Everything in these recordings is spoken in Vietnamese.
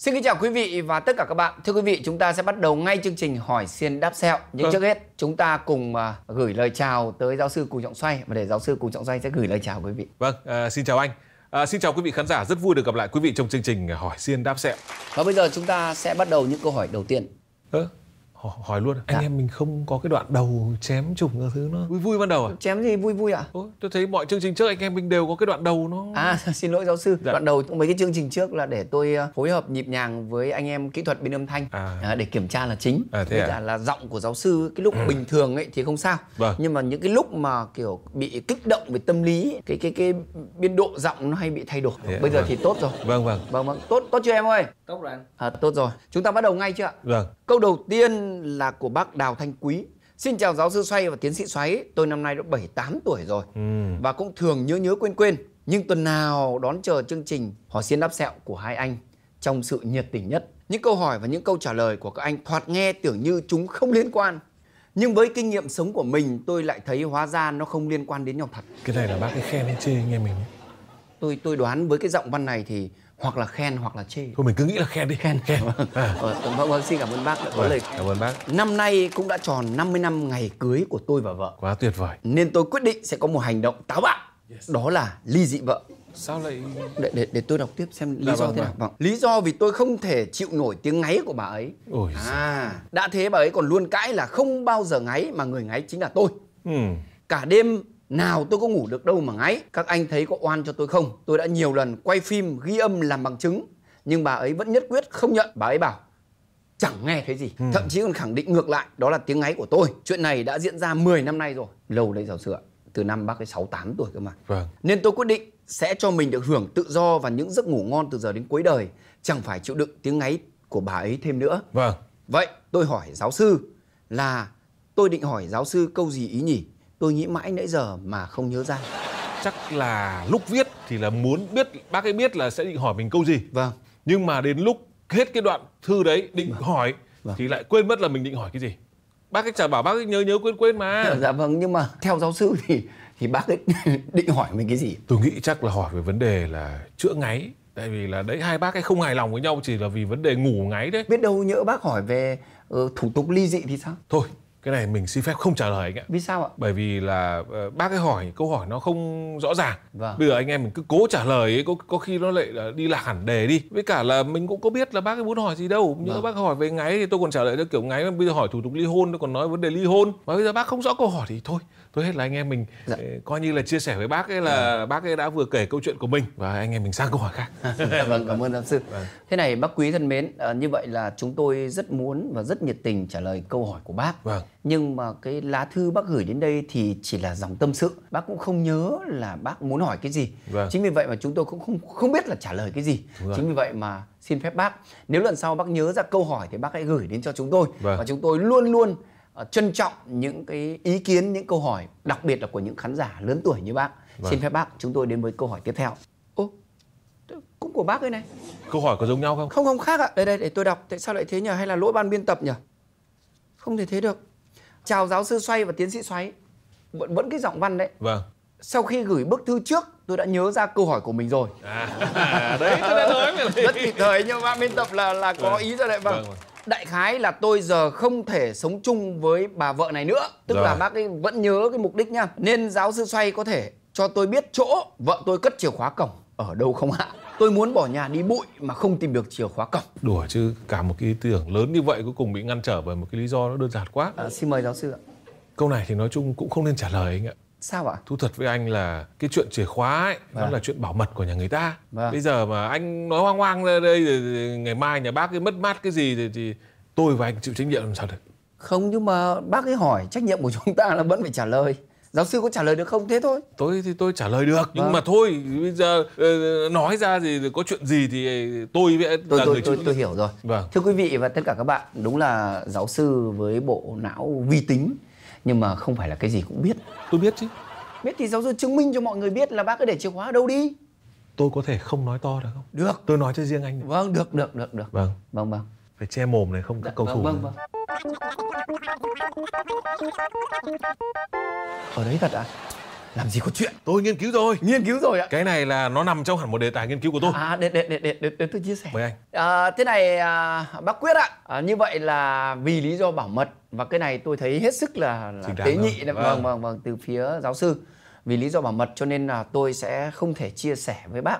Xin kính chào quý vị và tất cả các bạn. Thưa quý vị, chúng ta sẽ bắt đầu ngay chương trình hỏi xiên đáp sẹo. Nhưng trước hết, chúng ta cùng gửi lời chào tới giáo sư Cù Trọng Xoay. Và để giáo sư Cù Trọng Xoay sẽ gửi lời chào quý vị. Vâng, xin chào anh. Xin chào quý vị khán giả, rất vui được gặp lại quý vị trong chương trình hỏi xiên đáp sẹo. Và bây giờ chúng ta sẽ bắt đầu những câu hỏi đầu tiên. Hỏi luôn. Anh em mình không có cái đoạn đầu chém trùng các thứ nó vui ban đầu à? Chém gì vui ạ? Tôi thấy mọi chương trình trước anh em mình đều có cái đoạn đầu nó... Xin lỗi giáo sư. Đoạn đầu mấy cái chương trình trước là để tôi phối hợp nhịp nhàng với anh em kỹ thuật bên âm thanh để kiểm tra là chính. Là giọng của giáo sư cái lúc bình thường ấy thì không sao. Nhưng mà những cái lúc mà kiểu bị kích động về tâm lý, cái biên độ giọng nó hay bị thay đổi. Bây giờ thì tốt rồi. Vâng. Tốt chưa em ơi? Tốt rồi anh. Tốt rồi. Chúng ta bắt đầu ngay chưa ạ? Vâng. Câu đầu tiên là của bác Đào Thanh Quý. Xin chào giáo sư Xoay và tiến sĩ Xoáy. Tôi năm nay đã 78 tuổi rồi và cũng thường nhớ quên. Nhưng tuần nào đón chờ chương trình hỏi xiên đáp sẹo của hai anh trong sự nhiệt tình nhất. Những câu hỏi và những câu trả lời của các anh thoạt nghe tưởng như chúng không liên quan. Nhưng với kinh nghiệm sống của mình, tôi lại thấy hóa ra nó không liên quan đến nhau thật. Cái này là bác cái khen hay chê anh em mình? Tôi đoán với cái giọng văn này thì hoặc là khen hoặc là chê. Thôi mình cứ nghĩ là khen đi. Khen. Vâng, xin cảm ơn bác đã có lời. Cảm ơn bác. Năm nay cũng đã tròn 50 năm ngày cưới của tôi và vợ. Quá tuyệt vời. Nên tôi quyết định sẽ có một hành động táo bạo. Đó là ly dị vợ. Sao lại... Để tôi đọc tiếp xem lý do thế nào. Vâng. Lý do vì tôi không thể chịu nổi tiếng ngáy của bà ấy. Đã thế bà ấy còn luôn cãi là không bao giờ ngáy mà người ngáy chính là tôi. Cả đêm nào tôi có ngủ được đâu mà ngáy. Các anh thấy có oan cho tôi không? Tôi đã nhiều lần quay phim ghi âm làm bằng chứng, nhưng bà ấy vẫn nhất quyết không nhận. Bà ấy bảo chẳng nghe thấy gì, thậm chí còn khẳng định ngược lại đó là tiếng ngáy của tôi. Chuyện này đã diễn ra 10 năm nay rồi. Lâu đấy giáo sư ạ. Từ năm bác ấy 68 tuổi cơ mà. Nên tôi quyết định sẽ cho mình được hưởng tự do và những giấc ngủ ngon từ giờ đến cuối đời, chẳng phải chịu đựng tiếng ngáy của bà ấy thêm nữa. Vậy tôi hỏi giáo sư là tôi định hỏi giáo sư câu gì ý nhỉ? Tôi nghĩ mãi nãy giờ mà không nhớ ra. Chắc là lúc viết thì là muốn biết, bác ấy biết là sẽ định hỏi mình câu gì. Nhưng mà đến lúc hết cái đoạn thư đấy định hỏi thì lại quên mất là mình định hỏi cái gì. Bác ấy chả bảo bác ấy nhớ quên mà. Dạ vâng, nhưng mà theo giáo sư thì bác ấy định hỏi mình cái gì? Tôi nghĩ chắc là hỏi về vấn đề là chữa ngáy. Tại vì là đấy hai bác ấy không hài lòng với nhau chỉ là vì vấn đề ngủ ngáy đấy. Biết đâu nhỡ bác hỏi về thủ tục ly dị thì sao? Thôi, cái này mình xin phép không trả lời anh ạ. Vì sao ạ? Bởi vì là bác ấy hỏi câu hỏi nó không rõ ràng. Bây giờ anh em mình cứ cố trả lời ấy, có khi nó lại là đi lạc hẳn đề đi. Với cả là mình cũng có biết là bác ấy muốn hỏi gì đâu. Nhưng bác hỏi về ngáy thì tôi còn trả lời theo kiểu ngáy. Bây giờ hỏi thủ tục ly hôn tôi còn nói vấn đề ly hôn. Và bây giờ bác không rõ câu hỏi thì thôi hết là anh em mình coi như là chia sẻ với bác ấy là bác ấy đã vừa kể câu chuyện của mình và anh em mình sang câu hỏi khác. Vâng, cảm ơn giáo sư. Thế này bác quý thân mến, như vậy là chúng tôi rất muốn và rất nhiệt tình trả lời câu hỏi của bác. Nhưng mà cái lá thư bác gửi đến đây thì chỉ là dòng tâm sự. Bác cũng không nhớ là bác muốn hỏi cái gì. Chính vì vậy mà chúng tôi cũng không biết là trả lời cái gì. Chính vì vậy mà xin phép bác, nếu lần sau bác nhớ ra câu hỏi thì bác hãy gửi đến cho chúng tôi. Và chúng tôi luôn trân trọng những cái ý kiến, những câu hỏi, đặc biệt là của những khán giả lớn tuổi như bác. Xin phép bác, chúng tôi đến với câu hỏi tiếp theo. Cũng của bác ấy này. Câu hỏi có giống nhau không? Không khác ạ. Đây để tôi đọc. Tại sao lại thế nhỉ? Hay là lỗi ban biên tập nhỉ? Không thể thế được. Chào giáo sư Xoay và tiến sĩ Xoáy. Vẫn cái giọng văn đấy. Sau khi gửi bức thư trước, tôi đã nhớ ra câu hỏi của mình rồi. Đấy, tôi đã nói rất kịp thời, nhưng ban biên tập là có ý rồi đấy. Đại khái là tôi giờ không thể sống chung với bà vợ này nữa. Tức là bác ấy vẫn nhớ cái mục đích nha. Nên giáo sư Xoay có thể cho tôi biết chỗ vợ tôi cất chìa khóa cổng ở đâu không ạ? Tôi muốn bỏ nhà đi bụi mà không tìm được chìa khóa cổng. Đùa chứ, cả một cái ý tưởng lớn như vậy cuối cùng bị ngăn trở bởi một cái lý do nó đơn giản quá. Xin mời giáo sư ạ. Câu này thì nói chung cũng không nên trả lời anh ạ. Sao ạ? Thú thật với anh là cái chuyện chìa khóa ấy, nó là chuyện bảo mật của nhà người ta. Bây giờ mà anh nói hoang hoang ra đây rồi ngày mai nhà bác ấy mất mát cái gì thì tôi và anh chịu trách nhiệm làm sao được. Không, nhưng mà bác ấy hỏi, trách nhiệm của chúng ta là vẫn phải trả lời. Giáo sư có trả lời được không? Thế thôi. Tôi trả lời được, nhưng mà thôi bây giờ nói ra thì có chuyện gì thì tôi là người chịu. Tôi hiểu rồi. Thưa quý vị và tất cả các bạn, đúng là giáo sư với bộ não vi tính, nhưng mà không phải là cái gì cũng biết. Tôi biết chứ. Biết thì giáo sư chứng minh cho mọi người biết là bác ấy để chìa khóa ở đâu đi. Tôi có thể không nói to được không? Được. Tôi nói cho riêng anh. Vâng, được. Vâng. Phải che mồm này không các cầu thủ. Vâng. Ở đấy thật ạ? Làm gì có chuyện. Tôi nghiên cứu rồi. Nghiên cứu rồi ạ. Cái này là nó nằm trong hẳn một đề tài nghiên cứu của tôi. Để tôi chia sẻ. Mời anh. Thế này bác Quyết ạ. Như vậy là vì lý do bảo mật, và cái này tôi thấy hết sức là tế nhị. Vâng, từ phía giáo sư. Vì lý do bảo mật cho nên là tôi sẽ không thể chia sẻ với bác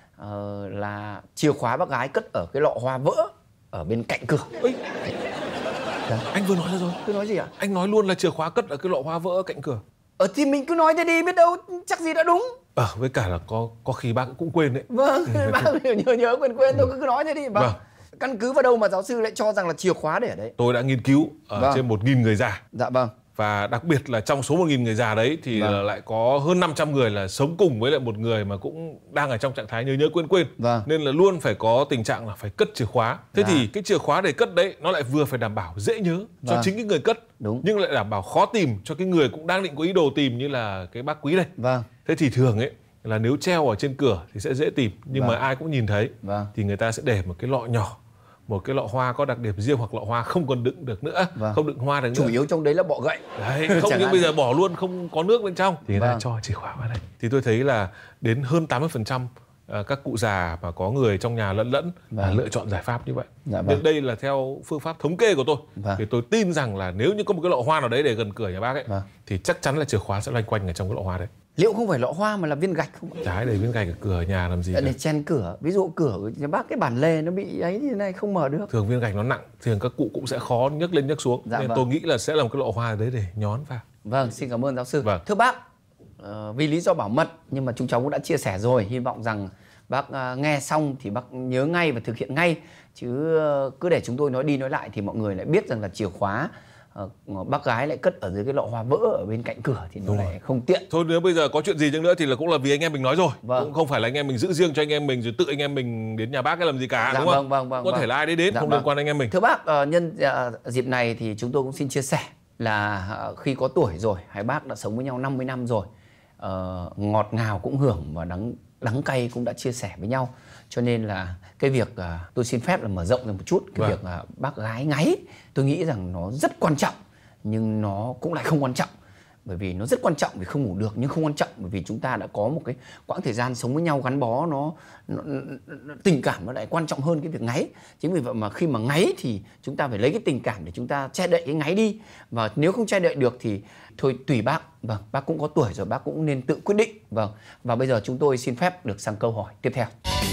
là chìa khóa bác gái cất ở cái lọ hoa vỡ ở bên cạnh cửa. Anh vừa nói ra rồi. Tôi nói gì ạ? Anh nói luôn là chìa khóa cất ở cái lọ hoa vỡ ở cạnh cửa. Thì mình cứ nói thế đi, biết đâu chắc gì đã đúng. Với cả là có khi bác cũng quên đấy. Vâng, bác nhớ quên tôi cứ nói thế đi. Vâng. Căn cứ vào đâu mà giáo sư lại cho rằng là chìa khóa để ở đấy? Tôi đã nghiên cứu ở trên 1.000 người già. Dạ vâng. Và đặc biệt là trong số 1.000 người già đấy thì lại có hơn 500 người là sống cùng với lại một người mà cũng đang ở trong trạng thái nhớ quên. Nên là luôn phải có tình trạng là phải cất chìa khóa. Thế thì cái chìa khóa để cất đấy nó lại vừa phải đảm bảo dễ nhớ cho chính cái người cất, nhưng lại đảm bảo khó tìm cho cái người cũng đang định có ý đồ tìm, như là cái bác Quý đây. Thế thì thường ấy là nếu treo ở trên cửa thì sẽ dễ tìm, nhưng mà ai cũng nhìn thấy thì người ta sẽ để một cái lọ nhỏ, một cái lọ hoa có đặc điểm riêng, hoặc lọ hoa không còn đựng được nữa, không đựng hoa được nữa. Chủ yếu trong đấy là bọ gậy. Đấy, không nhưng bây giờ bỏ luôn, không có nước bên trong thì người ta cho chìa khóa vào đây. Thì tôi thấy là đến hơn 80% các cụ già mà có người trong nhà lẫn là lựa chọn giải pháp như vậy. Nên đây là theo phương pháp thống kê của tôi. Thì tôi tin rằng là nếu như có một cái lọ hoa nào đấy để gần cửa nhà bác ấy thì chắc chắn là chìa khóa sẽ loanh quanh ở trong cái lọ hoa đấy. Liệu không phải lọ hoa mà là viên gạch không? Trái đầy viên gạch ở cửa nhà làm gì? Để chen cửa. Ví dụ cửa của nhà bác cái bản lề nó bị ấy thì này không mở được. Thường viên gạch nó nặng, thường các cụ cũng sẽ khó nhấc lên nhấc xuống. Nên tôi nghĩ là sẽ là một cái lọ hoa đấy để nhón vào. Vâng, xin cảm ơn giáo sư. Thưa bác, vì lý do bảo mật nhưng mà chúng cháu cũng đã chia sẻ rồi, hy vọng rằng bác nghe xong thì bác nhớ ngay và thực hiện ngay, chứ cứ để chúng tôi nói đi nói lại thì mọi người lại biết rằng là chìa khóa bác gái lại cất ở dưới cái lọ hoa vỡ ở bên cạnh cửa thì nó lại không tiện. Thôi nếu bây giờ có chuyện gì chăng nữa thì là cũng là vì anh em mình nói rồi. Cũng không phải là anh em mình giữ riêng cho anh em mình rồi tự anh em mình đến nhà bác cái làm gì cả, đúng không? Có thể là ai đấy đến không liên quan anh em mình. Thưa bác, nhân dịp này thì chúng tôi cũng xin chia sẻ là khi có tuổi rồi, hai bác đã sống với nhau 50 năm rồi, ngọt ngào cũng hưởng và đắng cay cũng đã chia sẻ với nhau. Cho nên là cái việc tôi xin phép là mở rộng ra một chút cái việc bác gái ngáy, tôi nghĩ rằng nó rất quan trọng nhưng nó cũng lại không quan trọng. Bởi vì nó rất quan trọng vì không ngủ được, nhưng không quan trọng bởi vì chúng ta đã có một cái quãng thời gian sống với nhau gắn bó, nó tình cảm nó lại quan trọng hơn cái việc ngáy. Chính vì vậy mà khi mà ngáy thì chúng ta phải lấy cái tình cảm để chúng ta che đậy cái ngáy đi. Và nếu không che đậy được thì thôi tùy bác. Vâng, bác cũng có tuổi rồi, bác cũng nên tự quyết định. Vâng, và bây giờ chúng tôi xin phép được sang câu hỏi tiếp theo.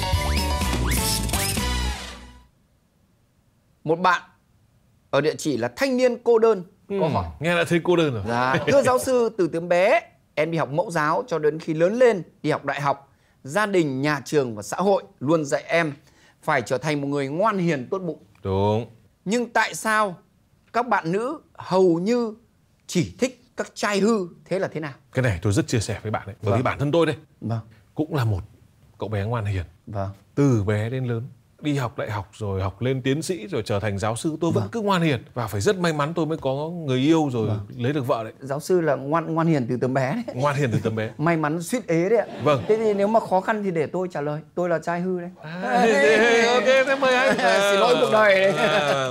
Một bạn ở địa chỉ là thanh niên cô đơn có hỏi. Nghe đã thấy cô đơn rồi. Thưa giáo sư, từ bé em đi học mẫu giáo cho đến khi lớn lên đi học đại học, gia đình, nhà trường và xã hội luôn dạy em phải trở thành một người ngoan hiền tốt bụng. Đúng. Nhưng tại sao các bạn nữ hầu như chỉ thích các trai hư, thế là thế nào? Cái này tôi rất chia sẻ với bạn đấy. Bởi vì bản thân tôi đây cũng là một cậu bé ngoan hiền. Từ bé đến lớn, đi học đại học rồi học lên tiến sĩ rồi trở thành giáo sư, tôi vẫn cứ ngoan hiền. Và phải rất may mắn tôi mới có người yêu rồi lấy được vợ đấy. Giáo sư là ngoan hiền từ tấm bé đấy. Ngoan hiền từ tấm bé. May mắn suýt ế đấy ạ. Thế thì nếu mà khó khăn thì để tôi trả lời. Tôi là trai hư đấy. Ok, thế mời anh. Xin lỗi cuộc đời đấy.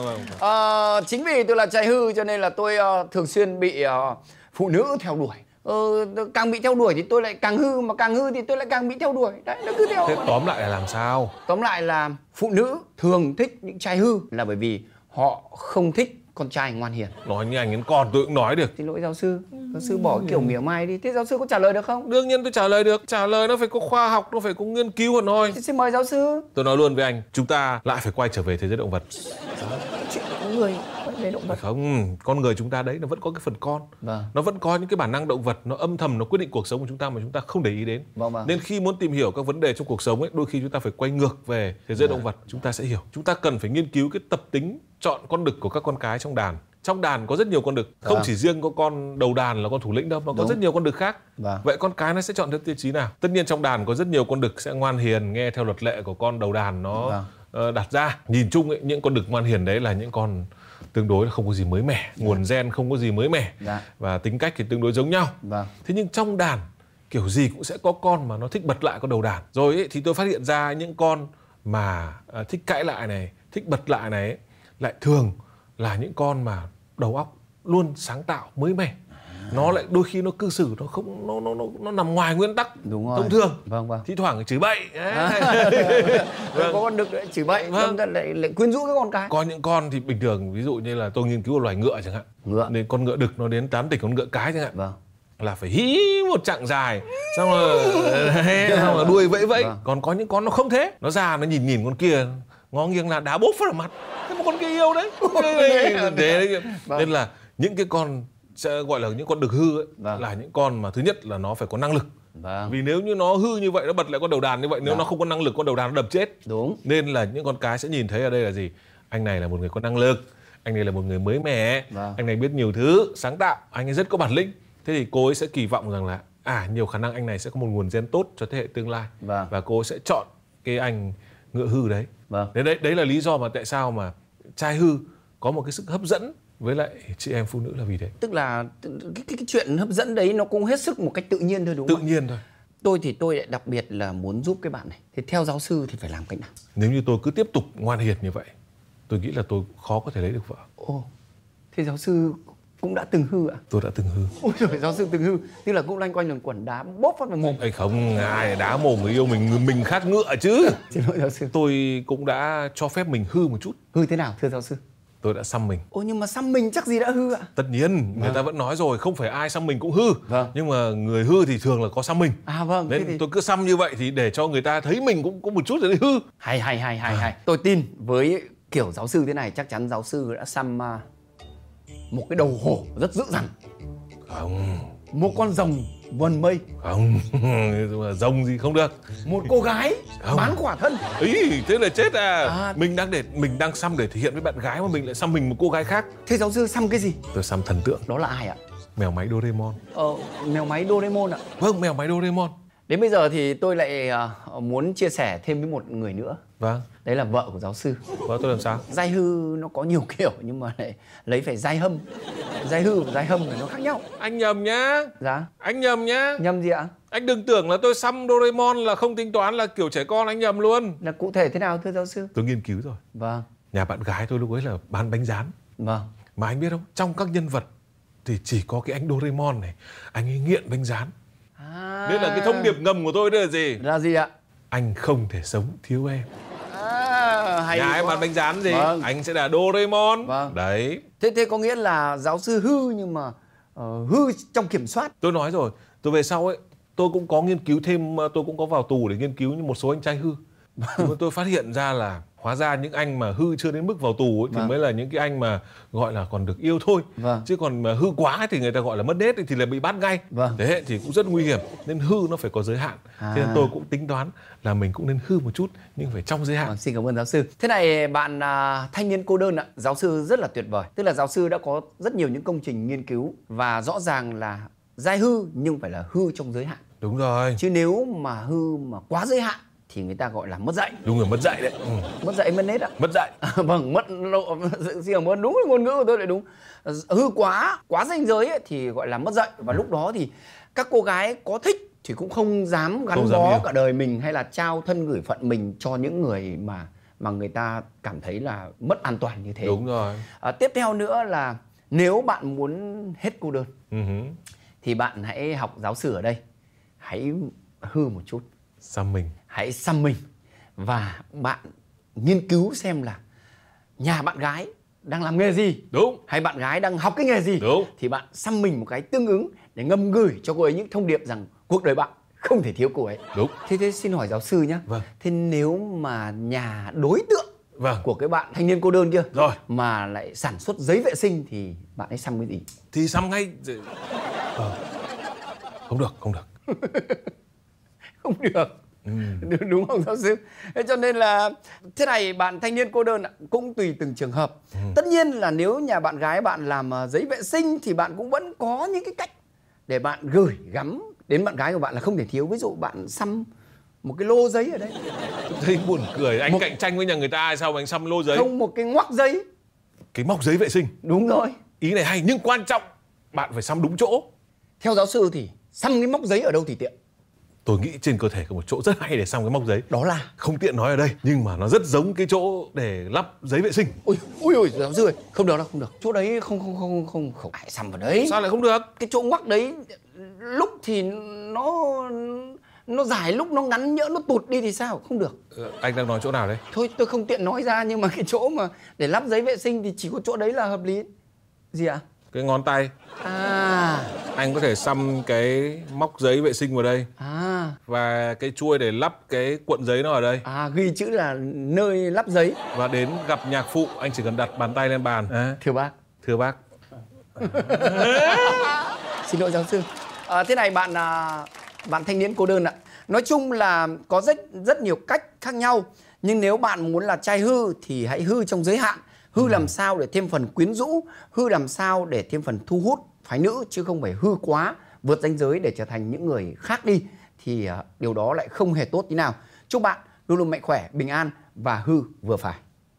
Chính vì tôi là trai hư cho nên là tôi thường xuyên bị phụ nữ theo đuổi. Càng bị theo đuổi thì tôi lại càng hư, mà càng hư thì tôi lại càng bị theo đuổi. Đấy, nó cứ theo. Thế tóm lại là làm sao? Tóm lại là phụ nữ thường thích những trai hư là bởi vì họ không thích con trai ngoan hiền. Nói như anh đến con tôi cũng nói được. Xin lỗi giáo sư. Giáo sư bỏ kiểu mỉa mai đi. Thế giáo sư có trả lời được không? Đương nhiên tôi trả lời được. Trả lời nó phải có khoa học, nó phải có nghiên cứu hẳn hoi. Xin mời giáo sư. Tôi nói luôn với anh, chúng ta lại phải quay trở về thế giới động vật. Chuyện con người về động vật. Không, con người chúng ta đấy nó vẫn có cái phần con. Nó vẫn có những cái bản năng động vật, nó âm thầm nó quyết định cuộc sống của chúng ta mà chúng ta không để ý đến. Nên khi muốn tìm hiểu các vấn đề trong cuộc sống ấy, đôi khi chúng ta phải quay ngược về thế giới động vật, chúng ta sẽ hiểu. Chúng ta cần phải nghiên cứu cái tập tính chọn con đực của các con cái trong đàn. Trong đàn có rất nhiều con đực, không chỉ riêng có con đầu đàn là con thủ lĩnh đâu, mà có rất nhiều con đực khác. Vậy con cái nó sẽ chọn theo tiêu chí nào? Tất nhiên trong đàn có rất nhiều con đực sẽ ngoan hiền, nghe theo luật lệ của con đầu đàn nó đặt ra. Nhìn chung ấy, những con đực ngoan hiền đấy là những con tương đối là không có gì mới mẻ, nguồn gen không có gì mới mẻ, và tính cách thì tương đối giống nhau. Thế nhưng trong đàn kiểu gì cũng sẽ có con mà nó thích bật lại con đầu đàn. Rồi ấy, thì tôi phát hiện ra những con mà thích cãi lại này, thích bật lại này ấy, lại thường là những con mà đầu óc luôn sáng tạo mới mẻ. nó lại đôi khi nó cư xử nó không nó nằm ngoài nguyên tắc thông thường. Vâng. Thi thoảng chửi bậy. Có con đực chửi bậy, lại quyến rũ các con cái. Có những con thì bình thường, ví dụ như là tôi nghiên cứu loài ngựa chẳng hạn. Nên con ngựa đực nó đến tán tỉnh con ngựa cái chẳng hạn. Vâng. Là phải hí một chặng dài, xong rồi đuôi vẫy. Còn có những con nó không thế, nó ra nó nhìn con kia ngó nghiêng là đá bốp vào mặt. Thế mà con kia yêu đấy. Nên là những cái con gọi là những con đực hư ấy, là những con mà thứ nhất là nó phải có năng lực. Vì nếu như nó hư như vậy, nó bật lại con đầu đàn như vậy, nếu nó không có năng lực, con đầu đàn nó đập chết. Đúng. Nên là những con cái sẽ nhìn thấy ở đây là gì? Anh này là một người có năng lực, anh này là một người mới mẻ, anh này biết nhiều thứ, sáng tạo, anh ấy rất có bản lĩnh. Thế thì cô ấy sẽ kỳ vọng rằng là nhiều khả năng anh này sẽ có một nguồn gen tốt cho thế hệ tương lai. Và cô ấy sẽ chọn cái anh ngựa hư đấy. Đấy là lý do mà tại sao mà trai hư có một cái sức hấp dẫn với lại chị em phụ nữ là vì thế. Tức là cái chuyện hấp dẫn đấy nó cũng hết sức một cách tự nhiên thôi, đúng không? Tự nhiên thôi. Tôi lại đặc biệt là muốn giúp cái bạn này. Thì theo giáo sư thì phải làm cách nào? Nếu như tôi cứ tiếp tục ngoan hiền như vậy, tôi nghĩ là tôi khó có thể lấy được vợ. Ồ, thế giáo sư cũng đã từng hư ạ? Tôi đã từng hư. Ôi trời, giáo sư từng hư, tức là cũng loanh quanh luẩn quẩn đá bóp phát vào mồm. Không, ai đá mồm người yêu mình khác ngựa chứ. Xin lỗi giáo sư. Tôi cũng đã cho phép mình hư một chút. Hư thế nào thưa giáo sư? Tôi đã xăm mình. Ồ, nhưng mà xăm mình chắc gì đã hư ạ? Tất nhiên, người ta vẫn nói rồi, không phải ai xăm mình cũng hư. Nhưng mà người hư thì thường là có xăm mình. Vâng. Nên thì tôi cứ xăm như vậy thì để cho người ta thấy mình cũng có một chút rồi hư. Hay. Tôi tin với kiểu giáo sư thế này chắc chắn giáo sư đã xăm một cái đầu hổ rất dữ dằn. Không. Một con rồng vần mây. Không. Rồng gì không được. Một cô gái bán khỏa thân. Ý, thế là chết à. Mình đang xăm để thể hiện với bạn gái mà mình lại xăm mình một cô gái khác. Thế giáo sư xăm cái gì? Tôi xăm thần tượng. Đó là ai ạ? Mèo máy Doraemon. Mèo máy Doraemon ạ? Vâng, mèo máy Doraemon. Đến bây giờ thì tôi lại muốn chia sẻ thêm với một người nữa. Vâng. Đấy là vợ của giáo sư. Vợ tôi làm sao? Giai hư nó có nhiều kiểu nhưng mà lại lấy phải giai hâm. Giai hư và giai hâm thì nó khác nhau. Anh nhầm nhá. Dạ. Anh nhầm nhá. Nhầm gì ạ? Anh đừng tưởng là tôi xăm Doraemon là không tính toán là kiểu trẻ con, anh nhầm luôn. Là cụ thể thế nào thưa giáo sư? Tôi nghiên cứu rồi. Vâng. Nhà bạn gái tôi lúc ấy là bán bánh rán. Vâng. Mà anh biết không, trong các nhân vật thì chỉ có cái anh Doraemon này, anh ấy nghiện bánh rán. Nên là cái thông điệp ngầm của tôi đây là gì? Là gì ạ? Anh không thể sống thiếu em. Hay nhà em bán bánh rán gì? Vâng. Anh sẽ là Doraemon. Vâng. Đấy. Thế có nghĩa là giáo sư hư nhưng mà hư trong kiểm soát. Tôi nói rồi, tôi về sau ấy, tôi cũng có nghiên cứu thêm, tôi cũng có vào tù để nghiên cứu như một số anh trai hư. Nhưng mà tôi phát hiện ra là hóa ra những anh mà hư chưa đến mức vào tù ấy, thì mới là những cái anh mà gọi là còn được yêu thôi. Chứ còn mà hư quá thì người ta gọi là mất nết thì là bị bắt ngay. Thế thì cũng rất nguy hiểm. Nên hư nó phải có giới hạn. Thế nên tôi cũng tính toán là mình cũng nên hư một chút nhưng phải trong giới hạn. Xin cảm ơn giáo sư. Thế này bạn thanh niên cô đơn ạ, giáo sư rất là tuyệt vời. Tức là giáo sư đã có rất nhiều những công trình nghiên cứu và rõ ràng là giai hư nhưng phải là hư trong giới hạn. Đúng rồi. Chứ nếu mà hư mà quá giới hạn thì người ta gọi là mất dạy. Đúng rồi, mất dạy đấy. Mất dạy mất nết ạ. Mất dạy. Vâng, xin cảm ơn, đúng là ngôn ngữ của tôi lại đúng. Hư quá ranh giới ấy, thì gọi là mất dạy. Và lúc đó thì các cô gái có thích thì cũng không dám gắn bó cả đời mình hay là trao thân gửi phận mình cho những người mà người ta cảm thấy là mất an toàn như thế. Đúng rồi. Tiếp theo nữa là nếu bạn muốn hết cô đơn thì bạn hãy học giáo sư ở đây. Hãy hư một chút. Xăm mình. Hãy xăm mình. Và bạn nghiên cứu xem là nhà bạn gái đang làm nghề gì. Đúng. Hay bạn gái đang học cái nghề gì. Đúng. Thì bạn xăm mình một cái tương ứng để ngầm gửi cho cô ấy những thông điệp rằng cuộc đời bạn không thể thiếu cô ấy. Đúng. Thế xin hỏi giáo sư nhé. Vâng. Thế nếu mà nhà đối tượng vâng. của cái bạn thanh niên cô đơn kia rồi mà lại sản xuất giấy vệ sinh thì bạn ấy xăm cái gì? Thì xăm ngay. Không được. Không được. Đúng không giáo sư? Thế cho nên là thế này, bạn thanh niên cô đơn cũng tùy từng trường hợp. Tất nhiên là nếu nhà bạn gái bạn làm giấy vệ sinh thì bạn cũng vẫn có những cái cách để bạn gửi gắm đến bạn gái của bạn là không thể thiếu. Ví dụ bạn xăm một cái lô giấy ở đây. Tôi thấy buồn cười, anh cạnh tranh với nhà người ta sao mà anh xăm lô giấy? Không, một cái ngoắc giấy. Cái móc giấy vệ sinh. Đúng rồi. Ý này hay nhưng quan trọng bạn phải xăm đúng chỗ. Theo giáo sư thì xăm cái móc giấy ở đâu thì tiện? Tôi nghĩ trên cơ thể có một chỗ rất hay để xăm cái móc giấy. Đó là không tiện nói ở đây, nhưng mà nó rất giống cái chỗ để lắp giấy vệ sinh. Ui, giáo sư ơi, không được đâu, không được. Chỗ đấy không ai xăm vào đấy. Sao lại không được? Cái chỗ ngoắc đấy lúc thì nó dài, lúc nó ngắn, nhỡ nó tụt đi thì sao? Không được. Anh đang nói chỗ nào đấy? Thôi tôi không tiện nói ra, nhưng mà cái chỗ mà để lắp giấy vệ sinh thì chỉ có chỗ đấy là hợp lý. Gì ạ? Cái ngón tay. Anh có thể xăm cái móc giấy vệ sinh vào đây. Và cái chuôi để lắp cái cuộn giấy nó ở đây. Ghi chữ là nơi lắp giấy. Và đến gặp nhạc phụ, anh chỉ cần đặt bàn tay lên bàn. Thưa bác. Thưa bác. Xin lỗi giáo sư. Thế này bạn thanh niên cô đơn ạ. Nói chung là có rất nhiều cách khác nhau. Nhưng nếu bạn muốn là trai hư thì hãy hư trong giới hạn. Hư làm sao để thêm phần quyến rũ, hư làm sao để thêm phần thu hút phái nữ, chứ không phải hư quá, vượt ranh giới để trở thành những người khác đi. Thì điều đó lại không hề tốt tí nào. Chúc bạn luôn luôn mạnh khỏe, bình an và hư vừa phải.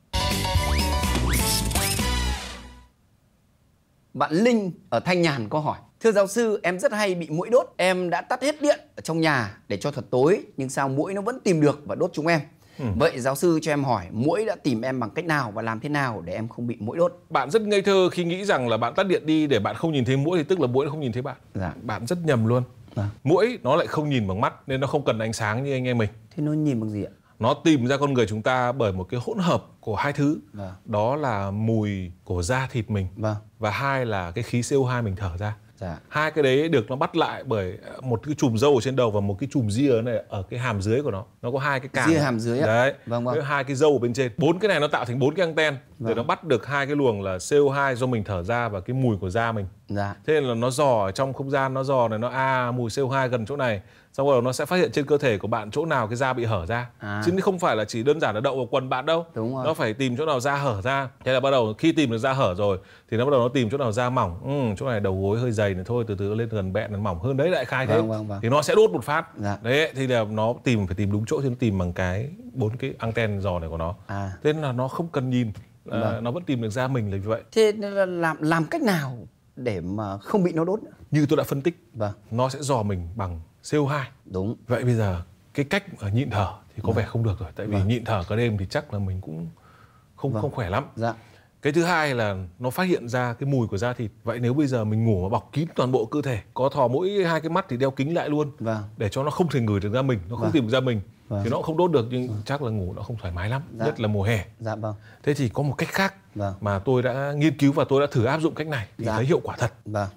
Bạn Linh ở Thanh Nhàn có hỏi: thưa giáo sư, em rất hay bị muỗi đốt. Em đã tắt hết điện ở trong nhà để cho thật tối, nhưng sao muỗi nó vẫn tìm được và đốt chúng em. Vậy giáo sư cho em hỏi, muỗi đã tìm em bằng cách nào và làm thế nào để em không bị muỗi đốt? Bạn rất ngây thơ khi nghĩ rằng là bạn tắt điện đi để bạn không nhìn thấy muỗi thì tức là muỗi nó không nhìn thấy bạn. Bạn rất nhầm luôn. Muỗi nó lại không nhìn bằng mắt nên nó không cần ánh sáng như anh em mình. Thế nó nhìn bằng gì ạ? Nó tìm ra con người chúng ta bởi một cái hỗn hợp của hai thứ. Đó là mùi của da thịt mình. Và hai là cái khí CO2 mình thở ra. Hai cái đấy được nó bắt lại bởi một cái chùm râu ở trên đầu và một cái chùm ria này ở cái hàm dưới của nó. Nó có hai cái càng. Ria hàm dưới ạ. Đấy. Hai cái râu ở bên trên. 4 cái này nó tạo thành 4 cái anten để nó bắt được hai cái luồng là CO2 do mình thở ra và cái mùi của da mình. Thế nên là nó dò ở trong không gian, nó dò này, nó mùi CO2 gần chỗ này. Xong rồi nó sẽ phát hiện trên cơ thể của bạn chỗ nào cái da bị hở ra. Chứ không phải là chỉ đơn giản là đậu vào quần bạn đâu. Nó phải tìm chỗ nào da hở ra. Thế là bắt đầu khi tìm được da hở rồi thì nó bắt đầu nó tìm chỗ nào da mỏng. Chỗ này đầu gối hơi dày này thôi, từ từ lên gần bẹn, nó mỏng hơn đấy, đại khai thế. Thì nó sẽ đốt một phát. Đấy, thì là nó phải tìm đúng chỗ, thì nó tìm bằng cái 4 cái anten giò này của nó. Thế nên là nó không cần nhìn, nó vẫn tìm được da mình là như vậy. Thế là làm cách nào để mà không bị nó đốt nữa? Như tôi đã phân tích, nó sẽ dò mình bằng CO2. Đúng. Vậy bây giờ cái cách nhịn thở thì có vẻ không được rồi. Tại vì nhịn thở cả đêm thì chắc là mình cũng không khỏe lắm. Cái thứ hai là nó phát hiện ra cái mùi của da thịt. Vậy nếu bây giờ mình ngủ mà bọc kín toàn bộ cơ thể, có thò mỗi hai cái mắt thì đeo kính lại luôn, để cho nó không thể ngửi được da mình, nó không tìm được da mình, thì nó cũng không đốt được, nhưng chắc là ngủ nó không thoải mái lắm, nhất là mùa hè. Thế thì có một cách khác mà tôi đã nghiên cứu và tôi đã thử áp dụng cách này thì thấy hiệu quả thật.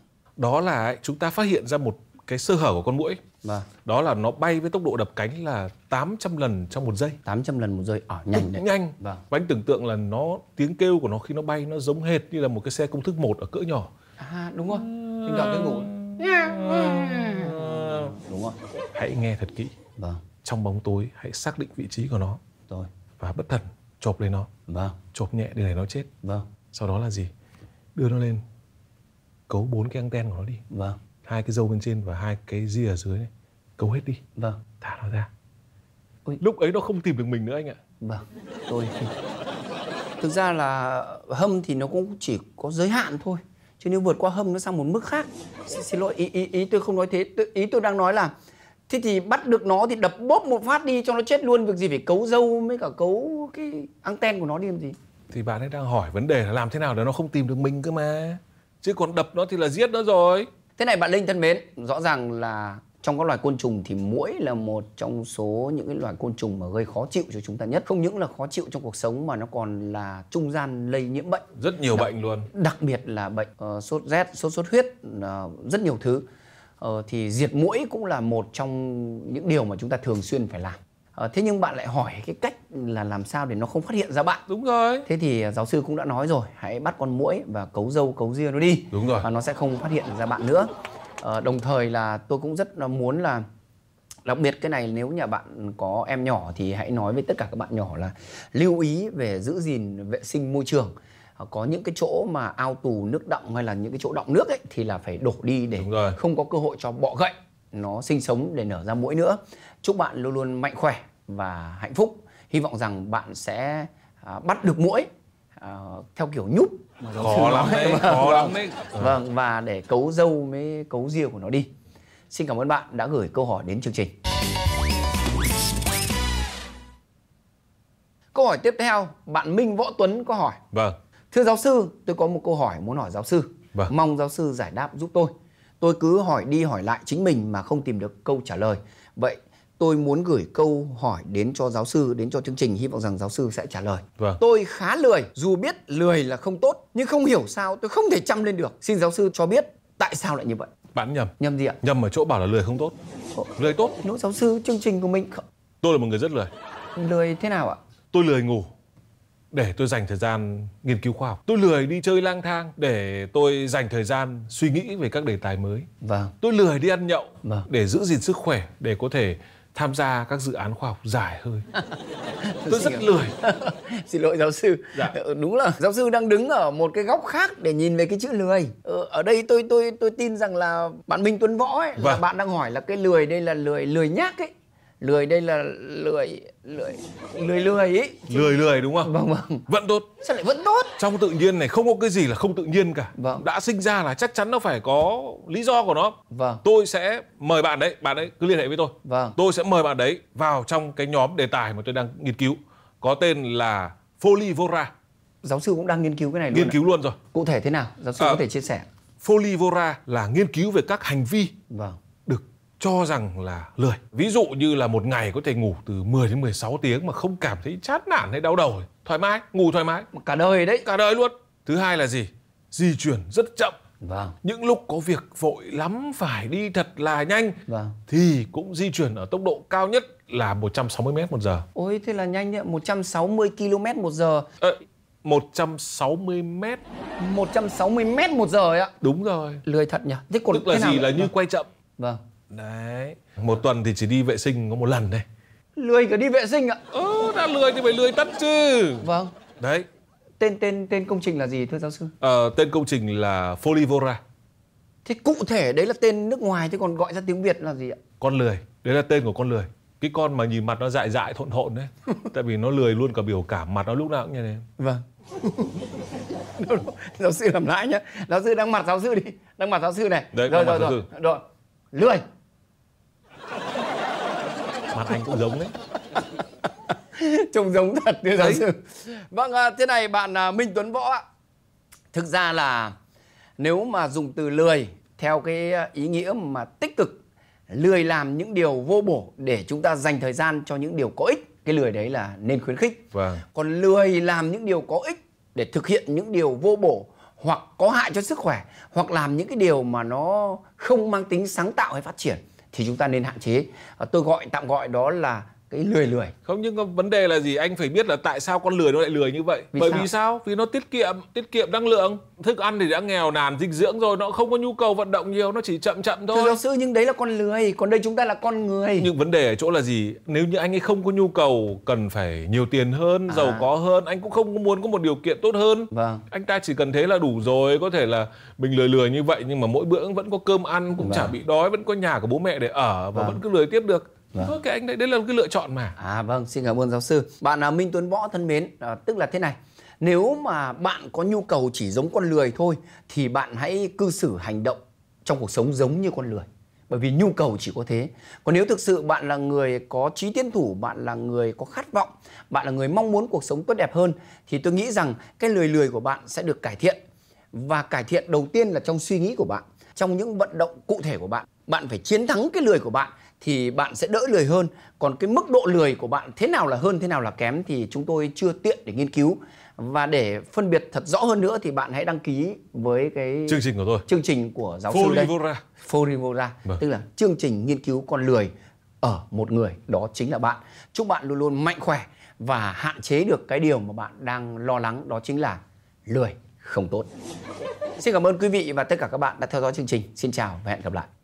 Đó là chúng ta phát hiện ra một cái sơ hở của con muỗi. Đó là nó bay với tốc độ đập cánh là 800 lần trong 1 giây. 800 lần 1 giây. Nhanh đấy. Nhanh. Và anh tưởng tượng là tiếng kêu của nó khi nó bay nó giống hệt như là một cái xe công thức 1 ở cỡ nhỏ. Đúng rồi. Mình đọc tiếng ngủ. Đúng rồi. Hãy nghe thật kỹ. Trong bóng tối hãy xác định vị trí của nó. Và bất thần chộp lên nó. Chộp nhẹ để nó chết. Sau đó là gì? Đưa nó lên, cấu 4 cái anten của nó đi. Hai cái râu bên trên và hai cái ria ở dưới này, cấu hết đi. Thả nó ra. Lúc ấy nó không tìm được mình nữa anh ạ. Thực ra là hâm thì nó cũng chỉ có giới hạn thôi, chứ nếu vượt qua hâm nó sang một mức khác. Xin lỗi, ý tôi không nói thế. Ý tôi đang nói là thế thì bắt được nó thì đập bóp một phát đi cho nó chết luôn, việc gì phải cấu râu với cả cấu cái anten của nó đi làm gì. Thì bạn ấy đang hỏi vấn đề là làm thế nào để nó không tìm được mình cơ mà. Chứ còn đập nó thì là giết nó rồi. Thế này bạn Linh thân mến, rõ ràng là trong các loài côn trùng thì muỗi là một trong số những cái loài côn trùng mà gây khó chịu cho chúng ta nhất. Không những là khó chịu trong cuộc sống mà nó còn là trung gian lây nhiễm bệnh. Rất nhiều bệnh luôn. Đặc biệt là bệnh sốt rét, sốt xuất huyết, rất nhiều thứ. Thì diệt muỗi cũng là một trong những điều mà chúng ta thường xuyên phải làm. Thế nhưng bạn lại hỏi cái cách là làm sao để nó không phát hiện ra bạn. Đúng rồi. Thế thì giáo sư cũng đã nói rồi, hãy bắt con muỗi và cấu râu cấu ria nó đi. Đúng rồi. Và nó sẽ không phát hiện ra bạn nữa. Đồng thời là tôi cũng rất là muốn là, đặc biệt cái này nếu nhà bạn có em nhỏ thì hãy nói với tất cả các bạn nhỏ là lưu ý về giữ gìn vệ sinh môi trường. Có những cái chỗ mà ao tù nước đọng hay là những cái chỗ đọng nước ấy thì là phải đổ đi để không có cơ hội cho bọ gậy nó sinh sống để nở ra muỗi nữa. Chúc bạn luôn luôn mạnh khỏe và hạnh phúc. Hy vọng rằng bạn sẽ bắt được muỗi theo kiểu nhúp. Khó lắm đấy, khó lắm đấy. Và để cấu râu với cấu ria của nó đi. Xin cảm ơn bạn đã gửi câu hỏi đến chương trình. câu hỏi tiếp theo, bạn Minh Võ Tuấn có hỏi. Vâng. Thưa giáo sư, tôi có một câu hỏi muốn hỏi giáo sư. Vâng. Mong giáo sư giải đáp giúp tôi. Tôi cứ hỏi đi hỏi lại chính mình mà không tìm được câu trả lời. Vậy tôi muốn gửi câu hỏi đến cho giáo sư, đến cho chương trình, hy vọng rằng giáo sư sẽ trả lời. Vâng. Tôi khá lười, dù biết lười là không tốt, nhưng không hiểu sao tôi không thể chăm lên được. Xin giáo sư cho biết tại sao lại như vậy. Bạn nhầm. Nhầm gì ạ? Nhầm ở chỗ bảo là lười không tốt. Lười tốt. Nếu giáo sư, chương trình của mình Tôi là một người rất lười. Lười thế nào ạ? Tôi lười ngủ để tôi dành thời gian nghiên cứu khoa học. Tôi lười đi chơi lang thang để tôi dành thời gian suy nghĩ về các đề tài mới. Vâng. Tôi lười đi ăn nhậu Vâng. để giữ gìn sức khỏe, để có thể tham gia các dự án khoa học dài hơi. Tôi rất lười. Xin lỗi giáo sư. Dạ. Đúng là giáo sư đang đứng ở một cái góc khác để nhìn về cái chữ lười. Ở đây tôi tin rằng là bạn Minh Tuấn Võ ấy, là bạn đang hỏi là cái lười đây là lười nhác ấy. Lười đây là lười ấy. Lười đúng không? Vâng vâng. Vẫn tốt. Sao lại vẫn tốt? Trong tự nhiên này không có cái gì là không tự nhiên cả. Vâng. Đã sinh ra là chắc chắn nó phải có lý do của nó. Vâng. Tôi sẽ mời bạn đấy cứ liên hệ với tôi. Vâng. Tôi sẽ mời bạn đấy vào trong cái nhóm đề tài mà tôi đang nghiên cứu, có tên là Folivora. Giáo sư cũng đang nghiên cứu cái này luôn. Nghiên cứu luôn rồi. Cụ thể thế nào? Giáo sư có thể chia sẻ. Folivora là nghiên cứu về các hành vi Vâng. được cho rằng là lười. Ví dụ như là một ngày có thể ngủ từ 10 đến 16 tiếng mà không cảm thấy chán nản hay đau đầu, thoải mái, ngủ thoải mái. Cả đời đấy. Cả đời luôn. Thứ hai là gì? Di chuyển rất chậm. Vâng. Những lúc có việc vội lắm phải đi thật là nhanh, vâng, thì cũng di chuyển ở tốc độ cao nhất là 160 m/h. Ôi thế là nhanh đấy, 160 km/h. 160 m. 160 m/h ấy ạ. Đúng rồi. Lười thật nhỉ. Thế còn tức là gì? Là như quay chậm. Vâng. Đấy. Một tuần thì chỉ đi vệ sinh có một lần đây. Lười cả đi vệ sinh ạ. Đã lười thì phải lười tất chứ. Vâng. Đấy. Tên công trình là gì thưa giáo sư? Tên công trình là Folivora. Thế cụ thể đấy là tên nước ngoài, thế còn gọi ra tiếng Việt là gì ạ? Con lười. Đấy là tên của con lười. Cái con mà nhìn mặt nó dại dại thộn thộn đấy. Tại vì nó lười luôn cả biểu cảm, mặt nó lúc nào cũng như thế. Vâng. Giáo sư làm lại nhá. Giáo sư đang mặt giáo sư đi. Đang mặt giáo sư này. Đấy, rồi. Lười. Mặt anh cũng giống đấy. Trông giống thật thưa giáo sư. Vâng, thế này bạn Minh Tuấn Võ ạ. Thực ra là nếu mà dùng từ lười theo cái ý nghĩa mà tích cực, lười làm những điều vô bổ để chúng ta dành thời gian cho những điều có ích, cái lười đấy là nên khuyến khích. Vâng. Còn lười làm những điều có ích để thực hiện những điều vô bổ hoặc có hại cho sức khỏe, hoặc làm những cái điều mà nó không mang tính sáng tạo hay phát triển thì chúng ta nên hạn chế. Tôi tạm gọi đó là cái lười. Không, nhưng vấn đề là gì? Anh phải biết là tại sao con lười nó lại lười như vậy. Vì sao? Vì nó tiết kiệm năng lượng. Thức ăn thì đã nghèo nàn dinh dưỡng rồi, nó không có nhu cầu vận động nhiều, nó chỉ chậm thôi. Thưa giáo sư, nhưng đấy là con lười, còn đây chúng ta là con người. Nhưng vấn đề ở chỗ là gì? Nếu như anh ấy không có nhu cầu cần phải nhiều tiền hơn, giàu có hơn, anh cũng không muốn có một điều kiện tốt hơn. Vâng. Anh ta chỉ cần thế là đủ rồi. Có thể là mình lười như vậy nhưng mà mỗi bữa vẫn có cơm ăn, cũng chả bị đói, vẫn có nhà của bố mẹ để ở và vẫn cứ lười tiếp được. Thôi cái anh đấy là một cái lựa chọn mà. Vâng, xin cảm ơn giáo sư. Bạn Minh Tuấn Võ thân mến, tức là thế này. Nếu mà bạn có nhu cầu chỉ giống con lười thôi thì bạn hãy cư xử hành động trong cuộc sống giống như con lười. Bởi vì nhu cầu chỉ có thế. Còn nếu thực sự bạn là người có chí tiến thủ, bạn là người có khát vọng, bạn là người mong muốn cuộc sống tốt đẹp hơn, thì tôi nghĩ rằng cái lười của bạn sẽ được cải thiện. Và cải thiện đầu tiên là trong suy nghĩ của bạn, trong những vận động cụ thể của bạn. Bạn phải chiến thắng cái lười của bạn thì bạn sẽ đỡ lười hơn. Còn cái mức độ lười của bạn thế nào là hơn, thế nào là kém thì chúng tôi chưa tiện để nghiên cứu. Và để phân biệt thật rõ hơn nữa thì bạn hãy đăng ký với cái chương trình của tôi, chương trình của giáo sư đây, Folivora, tức là chương trình nghiên cứu con lười ở một người, đó chính là bạn. Chúc bạn luôn luôn mạnh khỏe và hạn chế được cái điều mà bạn đang lo lắng, đó chính là lười không tốt. Xin cảm ơn quý vị và tất cả các bạn đã theo dõi chương trình. Xin chào và hẹn gặp lại.